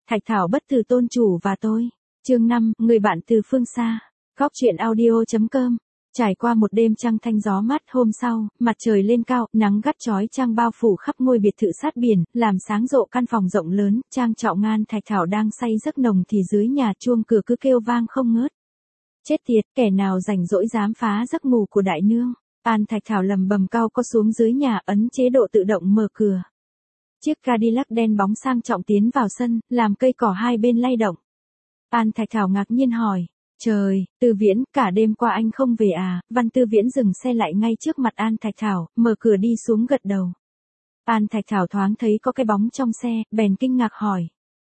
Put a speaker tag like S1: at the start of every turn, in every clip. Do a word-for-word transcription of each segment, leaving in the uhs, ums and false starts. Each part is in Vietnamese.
S1: Thạch Thảo bất tử tôn chủ và tôi. Chương năm, người bạn từ phương xa. Góc truyện audio.com. Trải qua một đêm trăng thanh gió mát, hôm sau, mặt trời lên cao, nắng gắt chói chang bao phủ khắp ngôi biệt thự sát biển, làm sáng rộ căn phòng rộng lớn, trang trọng. An Thạch Thảo đang say giấc nồng thì dưới nhà chuông cửa cứ kêu vang không ngớt. Chết tiệt, kẻ nào rảnh rỗi dám phá giấc ngủ của đại nương. An Thạch Thảo lầm bầm cau có xuống dưới nhà, ấn chế độ tự động mở cửa. Chiếc Cadillac đen bóng sang trọng tiến vào sân, làm cây cỏ hai bên lay động. An Thạch Thảo ngạc nhiên hỏi, trời, Tư Viễn, cả đêm qua anh không về à? Văn Tư Viễn dừng xe lại ngay trước mặt An Thạch Thảo, mở cửa đi xuống gật đầu. An Thạch Thảo thoáng thấy có cái bóng trong xe, bèn kinh ngạc hỏi.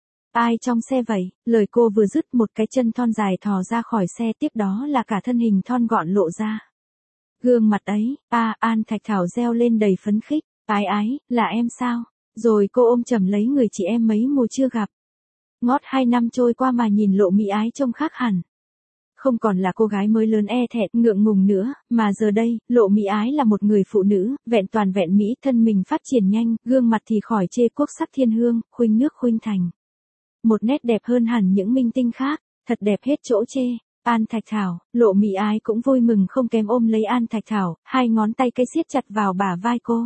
S1: Ai trong xe vậy? Lời cô vừa dứt, một cái chân thon dài thò ra khỏi xe, tiếp đó là cả thân hình thon gọn lộ ra. Gương mặt ấy, a, An Thạch Thảo reo lên đầy phấn khích, ái ái, là em sao? Rồi cô ôm chầm lấy người chị em mấy mùa chưa gặp. Ngót hai năm trôi qua mà nhìn Lộ Mỹ Ái trông khác hẳn. Không còn là cô gái mới lớn e thẹn ngượng ngùng nữa, mà giờ đây, Lộ Mỹ Ái là một người phụ nữ, vẹn toàn vẹn mỹ, thân mình phát triển nhanh, gương mặt thì khỏi chê quốc sắc thiên hương, khuynh nước khuynh thành. Một nét đẹp hơn hẳn những minh tinh khác, thật đẹp hết chỗ chê. An Thạch Thảo, Lộ Mỹ Ái cũng vui mừng không kém, ôm lấy An Thạch Thảo, hai ngón tay cái siết chặt vào bả vai cô.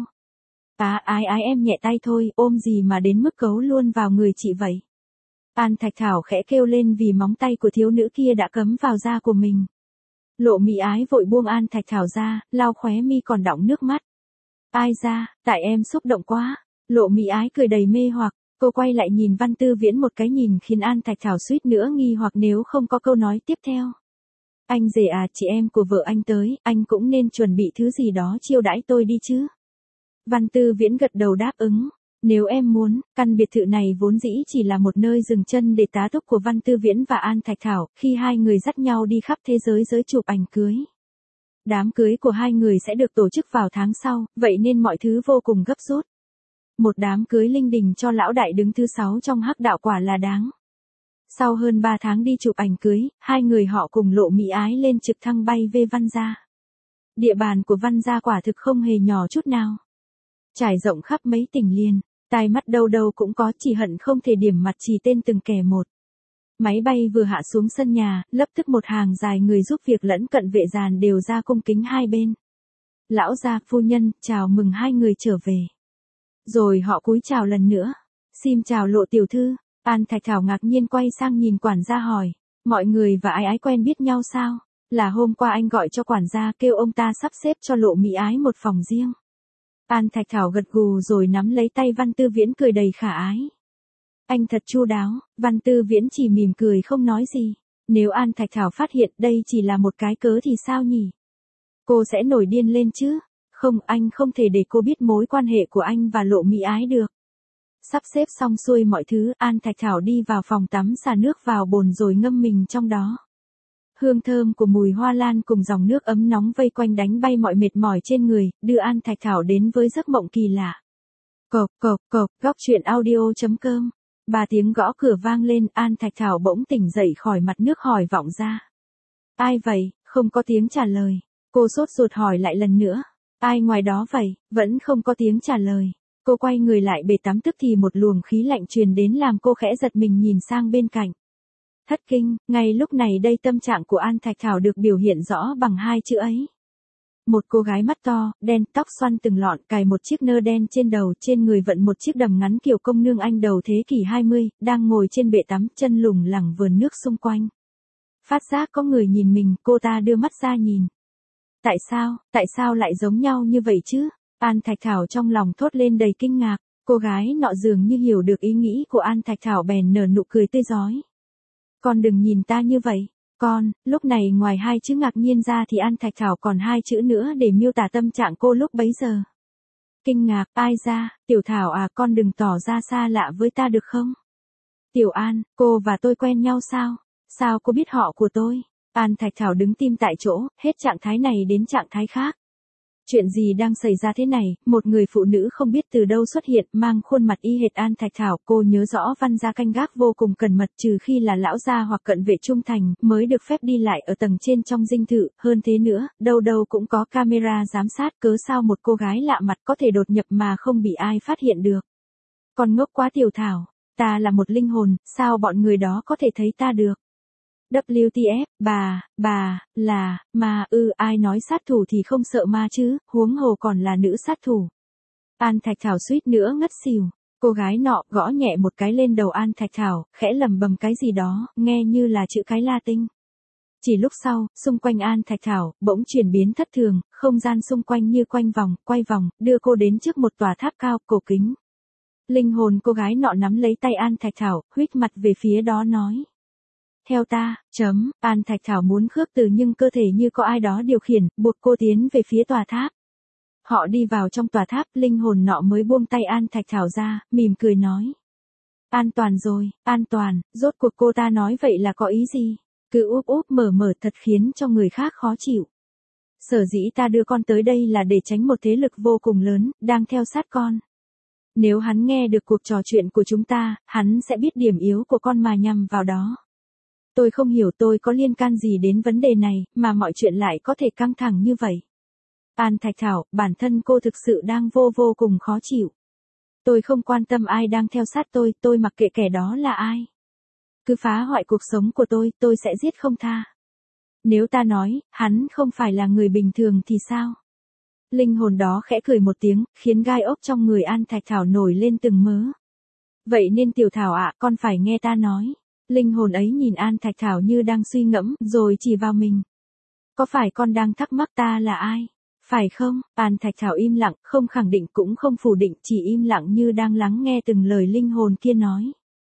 S1: Á ái ái em nhẹ tay thôi, ôm gì mà đến mức cấu luôn vào người chị vậy. An Thạch Thảo khẽ kêu lên vì móng tay của thiếu nữ kia đã cấm vào da của mình. Lộ Mỹ Ái vội buông An Thạch Thảo ra, lau khóe mi còn đọng nước mắt. Ai ra, tại em xúc động quá. Lộ Mỹ Ái cười đầy mê hoặc, cô quay lại nhìn Văn Tư Viễn một cái nhìn khiến An Thạch Thảo suýt nữa nghi hoặc nếu không có câu nói tiếp theo. Anh rể à, chị em của vợ anh tới, anh cũng nên chuẩn bị thứ gì đó chiêu đãi tôi đi chứ. Văn Tư Viễn gật đầu đáp ứng. Nếu em muốn, căn biệt thự này vốn dĩ chỉ là một nơi dừng chân để tá túc của Văn Tư Viễn và An Thạch Thảo, khi hai người dắt nhau đi khắp thế giới giới chụp ảnh cưới. Đám cưới của hai người sẽ được tổ chức vào tháng sau, vậy nên mọi thứ vô cùng gấp rút. Một đám cưới linh đình cho lão đại đứng thứ sáu trong hắc đạo quả là đáng. Sau hơn ba tháng đi chụp ảnh cưới, hai người họ cùng Lộ Mỹ Ái lên trực thăng bay về Văn Gia. Địa bàn của Văn Gia quả thực không hề nhỏ chút nào. Trải rộng khắp mấy tỉnh liền. Tai mắt đâu đâu cũng có, chỉ hận không thể điểm mặt chỉ tên từng kẻ một. Máy bay vừa hạ xuống sân nhà, lập tức một hàng dài người giúp việc lẫn cận vệ giàn đều ra cung kính hai bên. Lão gia, phu nhân, chào mừng hai người trở về. Rồi họ cúi chào lần nữa. Xin chào Lộ tiểu thư. An Thạch Thảo ngạc nhiên quay sang nhìn quản gia hỏi. Mọi người và Ái Ái quen biết nhau sao? Là hôm qua anh gọi cho quản gia kêu ông ta sắp xếp cho Lộ Mỹ Ái một phòng riêng. An Thạch Thảo gật gù rồi nắm lấy tay Văn Tư Viễn cười đầy khả ái. Anh thật chu đáo. Văn Tư Viễn chỉ mỉm cười không nói gì. Nếu An Thạch Thảo phát hiện đây chỉ là một cái cớ thì sao nhỉ? Cô sẽ nổi điên lên chứ? Không, anh không thể để cô biết mối quan hệ của anh và Lộ Mỹ Ái được. Sắp xếp xong xuôi mọi thứ, An Thạch Thảo đi vào phòng tắm xả nước vào bồn rồi ngâm mình trong đó. Hương thơm của mùi hoa lan cùng dòng nước ấm nóng vây quanh đánh bay mọi mệt mỏi trên người, đưa An Thạch Thảo đến với giấc mộng kỳ lạ. Cộc cộc cộc, góc truyện audio.com. Ba tiếng gõ cửa vang lên, An Thạch Thảo bỗng tỉnh dậy khỏi mặt nước hỏi vọng ra. Ai vậy? Không có tiếng trả lời. Cô sốt ruột hỏi lại lần nữa. Ai ngoài đó vậy? Vẫn không có tiếng trả lời. Cô quay người lại bể tắm tức thì một luồng khí lạnh truyền đến làm cô khẽ giật mình nhìn sang bên cạnh. Thất kinh, ngay lúc này đây tâm trạng của An Thạch Thảo được biểu hiện rõ bằng hai chữ ấy. Một cô gái mắt to, đen, tóc xoăn từng lọn, cài một chiếc nơ đen trên đầu, trên người vận một chiếc đầm ngắn kiểu công nương Anh đầu thế kỷ hai mươi, đang ngồi trên bệ tắm, chân lủng lẳng vườn nước xung quanh. Phát giác có người nhìn mình, cô ta đưa mắt ra nhìn. Tại sao, tại sao lại giống nhau như vậy chứ? An Thạch Thảo trong lòng thốt lên đầy kinh ngạc, cô gái nọ dường như hiểu được ý nghĩ của An Thạch Thảo bèn nở nụ cười tươi rói. Con đừng nhìn ta như vậy, con, lúc này ngoài hai chữ ngạc nhiên ra thì An Thạch Thảo còn hai chữ nữa để miêu tả tâm trạng cô lúc bấy giờ. Kinh ngạc, ai ra, Tiểu Thảo à, con đừng tỏ ra xa lạ với ta được không? Tiểu An, cô và tôi quen nhau sao? Sao cô biết họ của tôi? An Thạch Thảo đứng tim tại chỗ, hết trạng thái này đến trạng thái khác. Chuyện gì đang xảy ra thế này? Một người phụ nữ không biết từ đâu xuất hiện, mang khuôn mặt y hệt An Thạch Thảo. Cô nhớ rõ Văn Gia canh gác vô cùng cẩn mật, trừ khi là lão gia hoặc cận vệ trung thành, mới được phép đi lại ở tầng trên trong dinh thự. Hơn thế nữa, đâu đâu cũng có camera giám sát, cớ sao một cô gái lạ mặt có thể đột nhập mà không bị ai phát hiện được. Con ngốc quá Tiểu Thảo. Ta là một linh hồn, sao bọn người đó có thể thấy ta được? vê kép ép, bà, bà, là, ma ư, ai nói sát thủ thì không sợ ma chứ, huống hồ còn là nữ sát thủ. An Thạch Thảo suýt nữa ngất xỉu. Cô gái nọ gõ nhẹ một cái lên đầu An Thạch Thảo, khẽ lầm bầm cái gì đó, nghe như là chữ cái Latin. Chỉ lúc sau, xung quanh An Thạch Thảo, bỗng chuyển biến thất thường, không gian xung quanh như quanh vòng, quay vòng, đưa cô đến trước một tòa tháp cao, cổ kính. Linh hồn cô gái nọ nắm lấy tay An Thạch Thảo, huých mặt về phía đó nói. Theo ta, chấm, An Thạch Thảo muốn khước từ nhưng cơ thể như có ai đó điều khiển, buộc cô tiến về phía tòa tháp. Họ đi vào trong tòa tháp, linh hồn nọ mới buông tay An Thạch Thảo ra, mỉm cười nói. An toàn rồi, an toàn, rốt cuộc cô ta nói vậy là có ý gì? Cứ úp úp mở mở thật khiến cho người khác khó chịu. Sở dĩ ta đưa con tới đây là để tránh một thế lực vô cùng lớn, đang theo sát con. Nếu hắn nghe được cuộc trò chuyện của chúng ta, hắn sẽ biết điểm yếu của con mà nhằm vào đó. Tôi không hiểu tôi có liên can gì đến vấn đề này, mà mọi chuyện lại có thể căng thẳng như vậy. An Thạch Thảo, bản thân cô thực sự đang vô vô cùng khó chịu. Tôi không quan tâm ai đang theo sát tôi, tôi mặc kệ kẻ đó là ai. Cứ phá hoại cuộc sống của tôi, tôi sẽ giết không tha. Nếu ta nói, hắn không phải là người bình thường thì sao? Linh hồn đó khẽ cười một tiếng, khiến gai ốc trong người An Thạch Thảo nổi lên từng mớ. Vậy nên Tiểu Thảo ạ, con phải nghe ta nói. Linh hồn ấy nhìn An Thạch Thảo như đang suy ngẫm, rồi chỉ vào mình. Có phải con đang thắc mắc ta là ai? Phải không? An Thạch Thảo im lặng, không khẳng định cũng không phủ định, chỉ im lặng như đang lắng nghe từng lời linh hồn kia nói.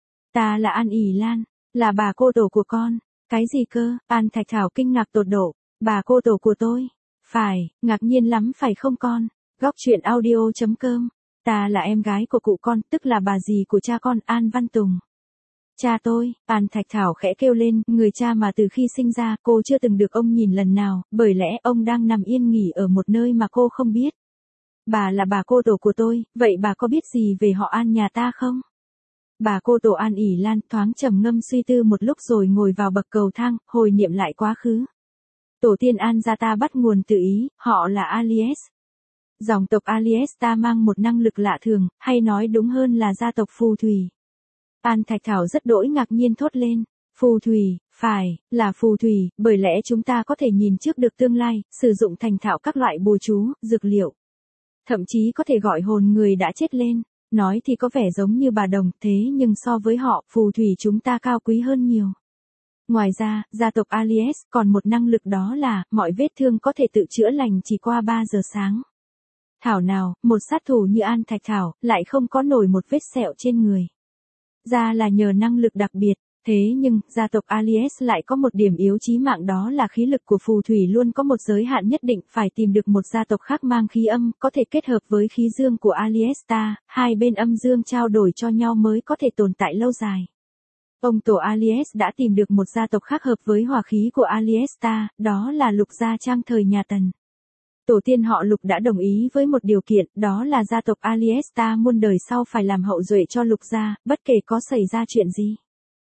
S1: Ta là An ỉ Lan, là bà cô tổ của con. Cái gì cơ? An Thạch Thảo kinh ngạc tột độ. Bà cô tổ của tôi? Phải, ngạc nhiên lắm phải không con? Góc truyện audio chấm com. Ta là em gái của cụ con, tức là bà dì của cha con, An Văn Tùng. Cha tôi, An Thạch Thảo khẽ kêu lên, người cha mà từ khi sinh ra cô chưa từng được ông nhìn lần nào, bởi lẽ ông đang nằm yên nghỉ ở một nơi mà cô không biết. Bà là bà cô tổ của tôi, vậy bà có biết gì về họ An nhà ta không? Bà cô tổ An ỉ Lan thoáng trầm ngâm suy tư một lúc rồi ngồi vào bậc cầu thang, hồi niệm lại quá khứ. Tổ tiên An gia ta bắt nguồn từ Ý, họ là Alies. Dòng tộc Alies ta mang một năng lực lạ thường, hay nói đúng hơn là gia tộc phù thủy. An Thạch Thảo rất đỗi ngạc nhiên thốt lên. Phù thủy, phải, là phù thủy, bởi lẽ chúng ta có thể nhìn trước được tương lai, sử dụng thành thạo các loại bùa chú, dược liệu. Thậm chí có thể gọi hồn người đã chết lên. Nói thì có vẻ giống như bà đồng, thế nhưng so với họ, phù thủy chúng ta cao quý hơn nhiều. Ngoài ra, gia tộc Alies còn một năng lực đó là, mọi vết thương có thể tự chữa lành chỉ qua ba giờ sáng. Thảo nào, một sát thủ như An Thạch Thảo, lại không có nổi một vết sẹo trên người. Ra là nhờ năng lực đặc biệt, thế nhưng, gia tộc Alies lại có một điểm yếu chí mạng đó là khí lực của phù thủy luôn có một giới hạn nhất định, phải tìm được một gia tộc khác mang khí âm, có thể kết hợp với khí dương của Aliesta, hai bên âm dương trao đổi cho nhau mới có thể tồn tại lâu dài. Ông tổ Alies đã tìm được một gia tộc khác hợp với hỏa khí của Aliesta, đó là Lục Gia Trang thời nhà Tần. Tổ tiên họ Lục đã đồng ý với một điều kiện, đó là gia tộc Aliesta muôn đời sau phải làm hậu duệ cho Lục gia, bất kể có xảy ra chuyện gì.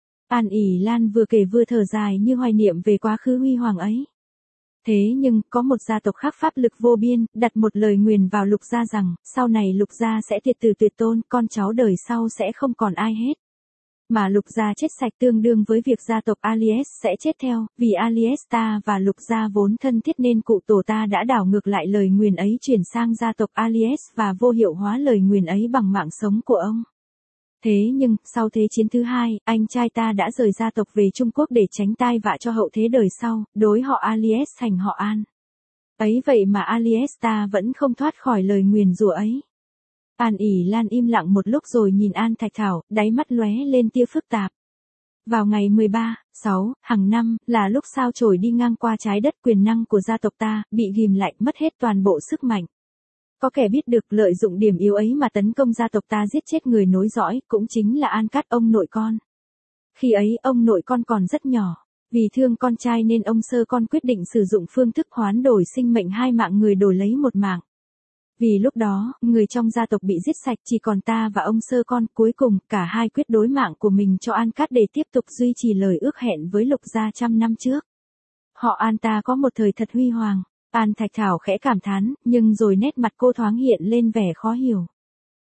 S1: An ỉ Lan vừa kể vừa thở dài như hoài niệm về quá khứ huy hoàng ấy. Thế nhưng, có một gia tộc khác pháp lực vô biên, đặt một lời nguyền vào Lục gia rằng, sau này Lục gia sẽ tuyệt tử tuyệt tôn, con cháu đời sau sẽ không còn ai hết. Mà Lục gia chết sạch tương đương với việc gia tộc Alies sẽ chết theo, vì Aliesta và Lục gia vốn thân thiết nên cụ tổ ta đã đảo ngược lại lời nguyền ấy chuyển sang gia tộc Alies và vô hiệu hóa lời nguyền ấy bằng mạng sống của ông. Thế nhưng, sau Thế chiến thứ hai, anh trai ta đã rời gia tộc về Trung Quốc để tránh tai vạ cho hậu thế đời sau, đối họ Alies thành họ An. Ấy vậy mà Aliesta vẫn không thoát khỏi lời nguyền rủa ấy. An ỉ Lan im lặng một lúc rồi nhìn An Thạch Thảo, đáy mắt lóe lên tia phức tạp. Vào ngày mười ba, sáu, hàng năm, là lúc sao chổi đi ngang qua trái đất quyền năng của gia tộc ta, bị ghim lạnh mất hết toàn bộ sức mạnh. Có kẻ biết được lợi dụng điểm yếu ấy mà tấn công gia tộc ta giết chết người nối dõi, cũng chính là An Cát ông nội con. Khi ấy ông nội con còn rất nhỏ. Vì thương con trai nên ông sơ con quyết định sử dụng phương thức hoán đổi sinh mệnh hai mạng người đổi lấy một mạng. Vì lúc đó, người trong gia tộc bị giết sạch chỉ còn ta và ông sơ con, cuối cùng, cả hai quyết đối mạng của mình cho An Cát để tiếp tục duy trì lời ước hẹn với Lục gia trăm năm trước. Họ An ta có một thời thật huy hoàng. An Thạch Thảo khẽ cảm thán, nhưng rồi nét mặt cô thoáng hiện lên vẻ khó hiểu.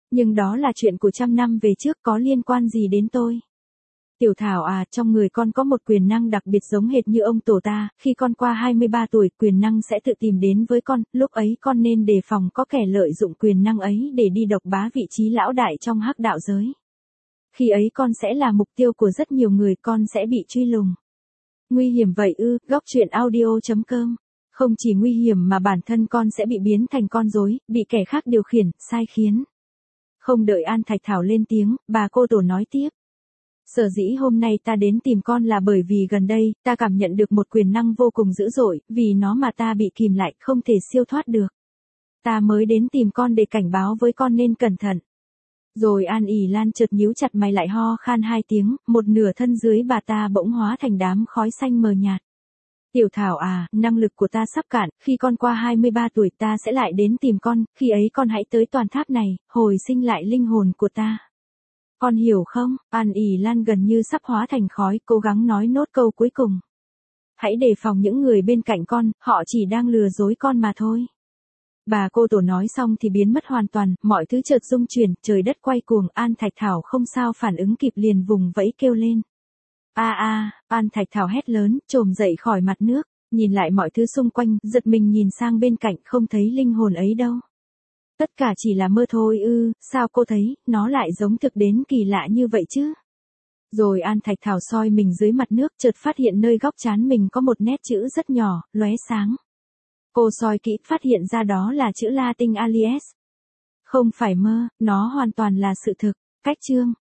S1: Nhưng đó là chuyện của trăm năm về trước, có liên quan gì đến tôi? Tiểu Thảo à, trong người con có một quyền năng đặc biệt giống hệt như ông tổ ta, khi con qua hai mươi ba tuổi, quyền năng sẽ tự tìm đến với con, lúc ấy con nên đề phòng có kẻ lợi dụng quyền năng ấy để đi độc bá vị trí lão đại trong hắc đạo giới. Khi ấy con sẽ là mục tiêu của rất nhiều người, con sẽ bị truy lùng. Nguy hiểm vậy ư? Góc truyện audio chấm com. Không chỉ nguy hiểm mà bản thân con sẽ bị biến thành con rối, bị kẻ khác điều khiển, sai khiến. Không đợi An Thạch Thảo lên tiếng, bà cô tổ nói tiếp. Sở dĩ hôm nay ta đến tìm con là bởi vì gần đây, ta cảm nhận được một quyền năng vô cùng dữ dội, vì nó mà ta bị kìm lại, không thể siêu thoát được. Ta mới đến tìm con để cảnh báo với con nên cẩn thận. Rồi An ỉ Lan chợt nhíu chặt mày lại ho khan hai tiếng, một nửa thân dưới bà ta bỗng hóa thành đám khói xanh mờ nhạt. Tiểu Thảo à, năng lực của ta sắp cạn, khi con qua hai mươi ba tuổi ta sẽ lại đến tìm con, khi ấy con hãy tới toàn tháp này, hồi sinh lại linh hồn của ta. Con hiểu không? An ỉ Lan gần như sắp hóa thành khói, cố gắng nói nốt câu cuối cùng. Hãy đề phòng những người bên cạnh con, họ chỉ đang lừa dối con mà thôi. Bà cô tổ nói xong thì biến mất hoàn toàn, mọi thứ chợt rung chuyển, trời đất quay cuồng, An Thạch Thảo không sao phản ứng kịp liền vùng vẫy kêu lên. A a, An Thạch Thảo hét lớn, trồm dậy khỏi mặt nước, nhìn lại mọi thứ xung quanh, giật mình nhìn sang bên cạnh, không thấy linh hồn ấy đâu. Tất cả chỉ là mơ thôi ư, sao cô thấy, nó lại giống thực đến kỳ lạ như vậy chứ? Rồi An Thạch Thảo soi mình dưới mặt nước, chợt phát hiện nơi góc trán mình có một nét chữ rất nhỏ, lóe sáng. Cô soi kỹ, phát hiện ra đó là chữ Latin Alias. Không phải mơ, nó hoàn toàn là sự thực. Cách chương